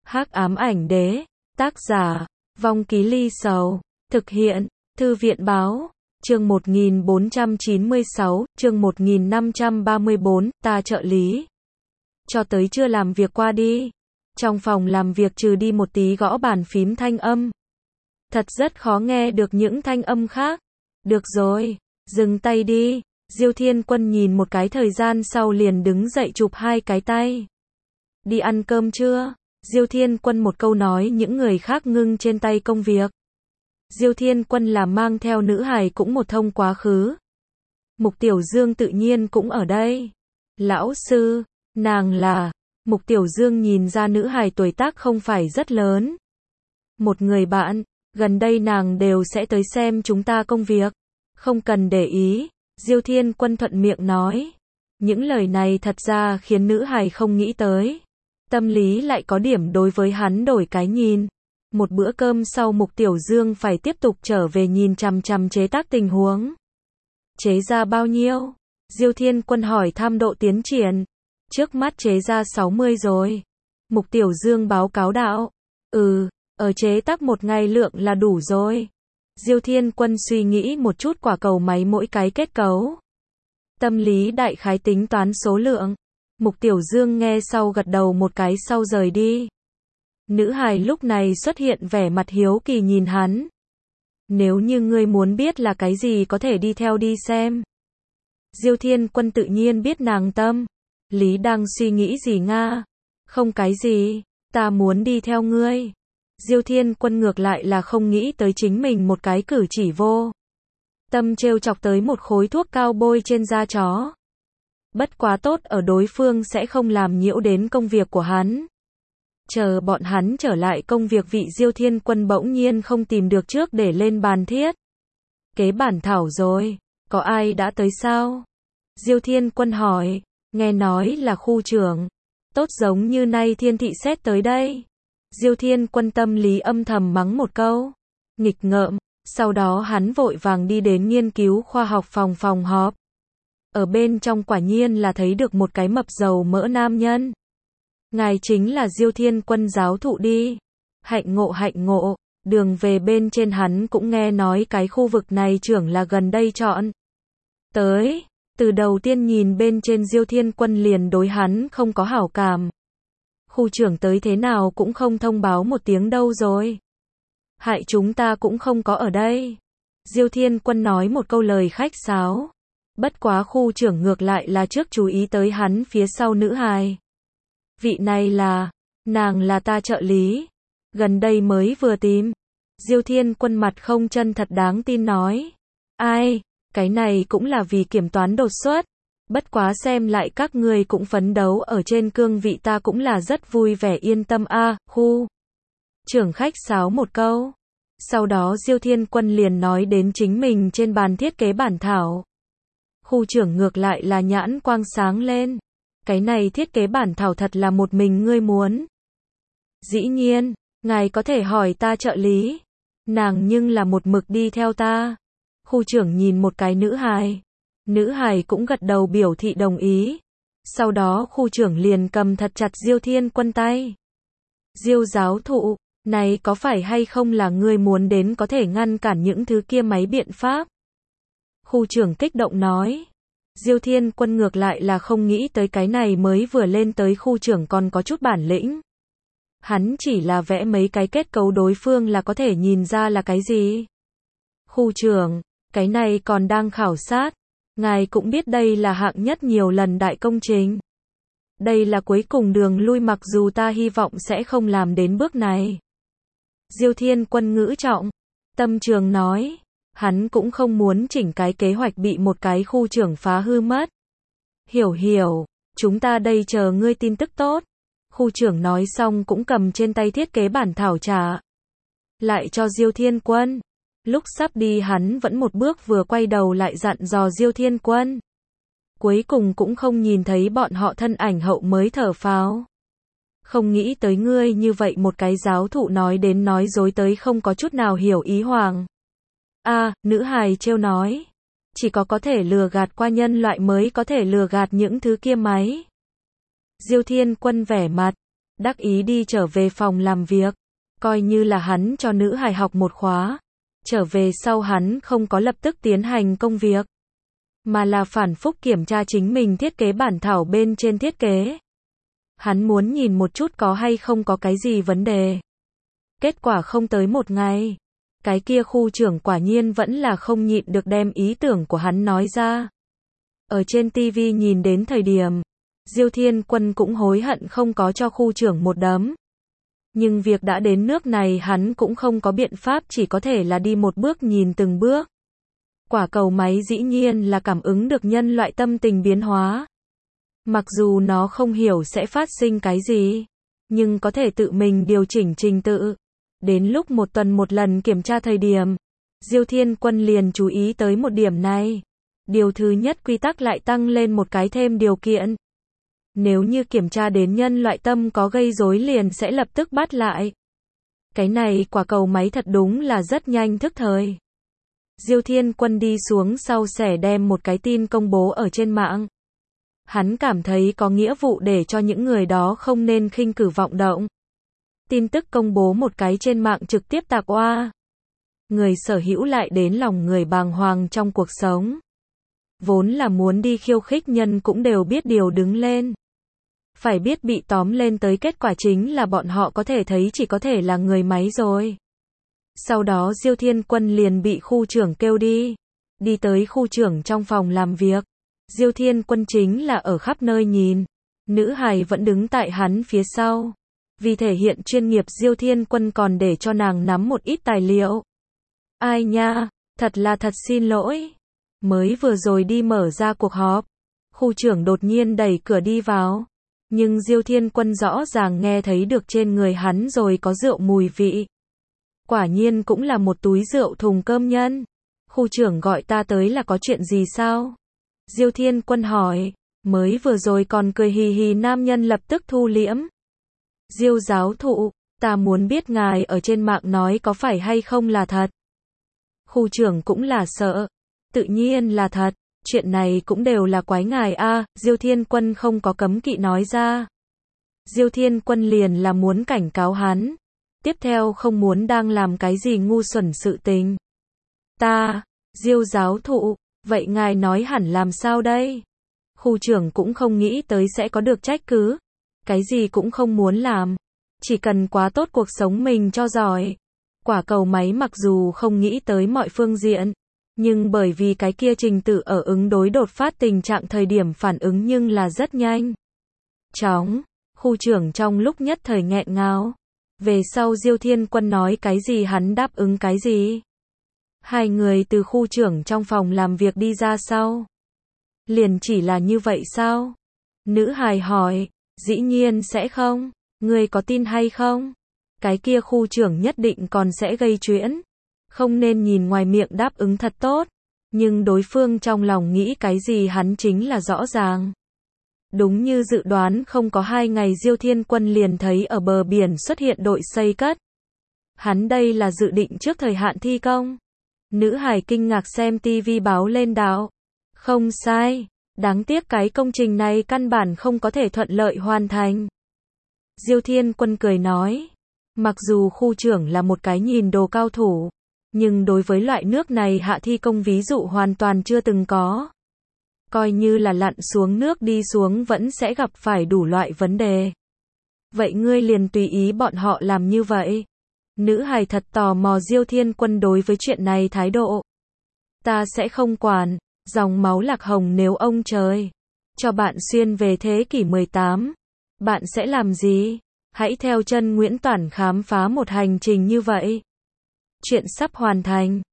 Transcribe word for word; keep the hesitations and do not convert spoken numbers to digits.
Hắc ám ảnh đế, tác giả, Vong Ký Ly Sầu, thực hiện, Thư viện báo, chương một nghìn bốn trăm chín mươi sáu, chương một nghìn năm trăm ba mươi bốn, ta trợ lý. Cho tới chưa làm việc qua đi. Trong phòng làm việc trừ đi một tí gõ bàn phím thanh âm. Thật rất khó nghe được những thanh âm khác. Được rồi, dừng tay đi. Diêu Thiên Quân nhìn một cái thời gian sau liền đứng dậy chụp hai cái tay. Đi ăn cơm chưa? Diêu Thiên Quân một câu nói những người khác ngưng trên tay công việc. Diêu Thiên Quân là mang theo nữ hài cũng một thông quá khứ. Mục Tiểu Dương tự nhiên cũng ở đây. Lão sư, nàng là... Mục Tiểu Dương nhìn ra nữ hài tuổi tác không phải rất lớn. Một người bạn, gần đây nàng đều sẽ tới xem chúng ta công việc. Không cần để ý, Diêu Thiên Quân thuận miệng nói. Những lời này thật ra khiến nữ hài không nghĩ tới. Tâm lý lại có điểm đối với hắn đổi cái nhìn. Một bữa cơm sau Mục Tiểu Dương phải tiếp tục trở về nhìn chằm chằm chế tác tình huống. Chế ra bao nhiêu? Diêu Thiên Quân hỏi thăm độ tiến triển. Trước mắt chế ra sáu mươi rồi. Mục Tiểu Dương báo cáo đạo. Ừ, ở chế tác một ngày lượng là đủ rồi. Diêu Thiên Quân suy nghĩ một chút quả cầu máy mỗi cái kết cấu. Tâm lý đại khái tính toán số lượng. Mục Tiểu Dương nghe sau gật đầu một cái sau rời đi. Nữ hài lúc này xuất hiện vẻ mặt hiếu kỳ nhìn hắn. Nếu như ngươi muốn biết là cái gì có thể đi theo đi xem. Diêu Thiên Quân tự nhiên biết nàng tâm. Lý đang suy nghĩ gì nga? Không cái gì, ta muốn đi theo ngươi. Diêu Thiên Quân ngược lại là không nghĩ tới chính mình một cái cử chỉ vô. Tâm trêu chọc tới một khối thuốc cao bôi trên da chó. Bất quá tốt ở đối phương sẽ không làm nhiễu đến công việc của hắn. Chờ bọn hắn trở lại công việc vị Diêu Thiên Quân bỗng nhiên không tìm được trước để lên bàn thiết. Kế bản thảo rồi, có ai đã tới sao? Diêu Thiên Quân hỏi, nghe nói là khu trưởng. Tốt giống như nay Thiên Thị xét tới đây. Diêu Thiên Quân tâm lý âm thầm mắng một câu. Nghịch ngợm, sau đó hắn vội vàng đi đến nghiên cứu khoa học phòng phòng họp. Ở bên trong quả nhiên là thấy được một cái mập dầu mỡ nam nhân. Ngài chính là Diêu Thiên Quân giáo thụ đi. Hạnh ngộ hạnh ngộ, đường về bên trên hắn cũng nghe nói cái khu vực này trưởng là gần đây chọn. Tới, từ đầu tiên nhìn bên trên Diêu Thiên Quân liền đối hắn không có hảo cảm. Khu trưởng tới thế nào cũng không thông báo một tiếng đâu rồi. Hại chúng ta cũng không có ở đây. Diêu Thiên Quân nói một câu lời khách sáo. Bất quá khu trưởng ngược lại là trước chú ý tới hắn phía sau nữ hài. Vị này là, nàng là ta trợ lý. Gần đây mới vừa tìm. Diêu Thiên Quân mặt không chân thật đáng tin nói. Ai, cái này cũng là vì kiểm toán đột xuất. Bất quá xem lại các người cũng phấn đấu ở trên cương vị ta cũng là rất vui vẻ yên tâm a. À, khu trưởng khách sáo một câu. Sau đó Diêu Thiên Quân liền nói đến chính mình trên bàn thiết kế bản thảo. Khu trưởng ngược lại là nhãn quang sáng lên. Cái này thiết kế bản thảo thật là một mình ngươi muốn. Dĩ nhiên, ngài có thể hỏi ta trợ lý. Nàng nhưng là một mực đi theo ta. Khu trưởng nhìn một cái nữ hài. Nữ hài cũng gật đầu biểu thị đồng ý. Sau đó khu trưởng liền cầm thật chặt Diêu Thiên Quân tay. Diêu giáo thụ, này có phải hay không là ngươi muốn đến có thể ngăn cản những thứ kia máy biện pháp? Khu trưởng kích động nói. Diêu Thiên Quân ngược lại là không nghĩ tới cái này mới vừa lên tới khu trưởng còn có chút bản lĩnh. Hắn chỉ là vẽ mấy cái kết cấu đối phương là có thể nhìn ra là cái gì. Khu trưởng, cái này còn đang khảo sát. Ngài cũng biết đây là hạng nhất nhiều lần đại công trình. Đây là cuối cùng đường lui mặc dù ta hy vọng sẽ không làm đến bước này. Diêu Thiên Quân ngữ trọng. Tâm trường nói. Hắn cũng không muốn chỉnh cái kế hoạch bị một cái khu trưởng phá hư mất. Hiểu hiểu, chúng ta đây chờ ngươi tin tức tốt. Khu trưởng nói xong cũng cầm trên tay thiết kế bản thảo trả lại cho Diêu Thiên Quân. Lúc sắp đi hắn vẫn một bước vừa quay đầu lại dặn dò Diêu Thiên Quân. Cuối cùng cũng không nhìn thấy bọn họ thân ảnh hậu mới thở phào. Không nghĩ tới ngươi như vậy một cái giáo thụ nói đến nói dối tới không có chút nào hiểu ý hoàng. A, à, nữ hài trêu nói. Chỉ có có thể lừa gạt qua nhân loại mới có thể lừa gạt những thứ kia máy. Diêu Thiên Quân vẻ mặt. đắc ý đi trở về phòng làm việc, coi như là hắn cho nữ hài học một khóa. Trở về sau hắn không có lập tức tiến hành công việc, mà là phản phúc kiểm tra chính mình thiết kế bản thảo bên trên thiết kế. Hắn muốn nhìn một chút có hay không có cái gì vấn đề. Kết quả không tới một ngày, cái kia khu trưởng quả nhiên vẫn là không nhịn được đem ý tưởng của hắn nói ra. Ở trên ti vi nhìn đến thời điểm, Diêu Thiên Quân cũng hối hận không có cho khu trưởng một đấm. Nhưng việc đã đến nước này hắn cũng không có biện pháp, chỉ có thể là đi một bước nhìn từng bước. Quả cầu máy dĩ nhiên là cảm ứng được nhân loại tâm tình biến hóa. Mặc dù nó không hiểu sẽ phát sinh cái gì, nhưng có thể tự mình điều chỉnh trình tự. Đến lúc một tuần một lần kiểm tra thời điểm, Diêu Thiên Quân liền chú ý tới một điểm này. Điều thứ nhất, quy tắc lại tăng lên một cái thêm điều kiện. Nếu như kiểm tra đến nhân loại tâm có gây rối liền sẽ lập tức bắt lại. Cái này quả cầu máy thật đúng là rất nhanh thức thời. Diêu Thiên Quân đi xuống sau sẽ đem một cái tin công bố ở trên mạng. Hắn cảm thấy có nghĩa vụ để cho những người đó không nên khinh cử vọng động. Tin tức công bố một cái trên mạng trực tiếp tạc oa. Người sở hữu lại đến lòng người bàng hoàng trong cuộc sống. Vốn là muốn đi khiêu khích nhân cũng đều biết điều đứng lên. Phải biết bị tóm lên tới kết quả chính là bọn họ có thể thấy chỉ có thể là người máy rồi. Sau đó Diêu Thiên Quân liền bị khu trưởng kêu đi. Đi tới khu trưởng trong phòng làm việc. Diêu Thiên Quân chính là ở khắp nơi nhìn. Nữ hài vẫn đứng tại hắn phía sau. Vì thể hiện chuyên nghiệp Diêu Thiên Quân còn để cho nàng nắm một ít tài liệu. Ai nha, thật là thật xin lỗi. Mới vừa rồi đi mở ra cuộc họp. Khu trưởng đột nhiên đẩy cửa đi vào. Nhưng Diêu Thiên Quân rõ ràng nghe thấy được trên người hắn rồi có rượu mùi vị. Quả nhiên cũng là một túi rượu thùng cơm nhân. Khu trưởng gọi ta tới là có chuyện gì sao? Diêu Thiên Quân hỏi. Mới vừa rồi còn cười hì hì nam nhân lập tức thu liễm. Diêu giáo thụ, ta muốn biết ngài ở trên mạng nói có phải hay không là thật. Khu trưởng cũng là sợ. Tự nhiên là thật. Chuyện này cũng đều là quái ngài a. À, Diêu Thiên Quân không có cấm kỵ nói ra. Diêu Thiên Quân liền là muốn cảnh cáo hắn. Tiếp theo không muốn đang làm cái gì ngu xuẩn sự tình. Ta, Diêu giáo thụ, vậy ngài nói hẳn làm sao đây? Khu trưởng cũng không nghĩ tới sẽ có được trách cứ. Cái gì cũng không muốn làm. Chỉ cần quá tốt cuộc sống mình cho giỏi. Quả cầu máy mặc dù không nghĩ tới mọi phương diện. Nhưng bởi vì cái kia trình tự ở ứng đối đột phát tình trạng thời điểm phản ứng nhưng là rất nhanh. Chóng, khu trưởng trong lúc nhất thời nghẹn ngào. Về sau Diêu Thiên Quân nói cái gì hắn đáp ứng cái gì. Hai người từ khu trưởng trong phòng làm việc đi ra sau. Liền chỉ là như vậy sao? Nữ hài hỏi, dĩ nhiên sẽ không. Ngươi có tin hay không? Cái kia khu trưởng nhất định còn sẽ gây chuyện. Không nên nhìn ngoài miệng đáp ứng thật tốt. Nhưng đối phương trong lòng nghĩ cái gì hắn chính là rõ ràng. Đúng như dự đoán không có hai ngày Diêu Thiên Quân liền thấy ở bờ biển xuất hiện đội xây cất. Hắn đây là dự định trước thời hạn thi công. Nữ hài kinh ngạc xem tivi báo lên đạo. Không sai. Đáng tiếc cái công trình này căn bản không có thể thuận lợi hoàn thành. Diêu Thiên Quân cười nói. Mặc dù khu trưởng là một cái nhìn đồ cao thủ. Nhưng đối với loại nước này hạ thi công ví dụ hoàn toàn chưa từng có. Coi như là lặn xuống nước đi xuống vẫn sẽ gặp phải đủ loại vấn đề. Vậy ngươi liền tùy ý bọn họ làm như vậy. Nữ hài thật tò mò Diêu Thiên Quân đối với chuyện này thái độ. Ta sẽ không quản, dòng máu lạc hồng nếu ông trời cho bạn xuyên về thế kỷ mười tám. Bạn sẽ làm gì? Hãy theo chân Nguyễn Toản khám phá một hành trình như vậy. Chuyện sắp hoàn thành.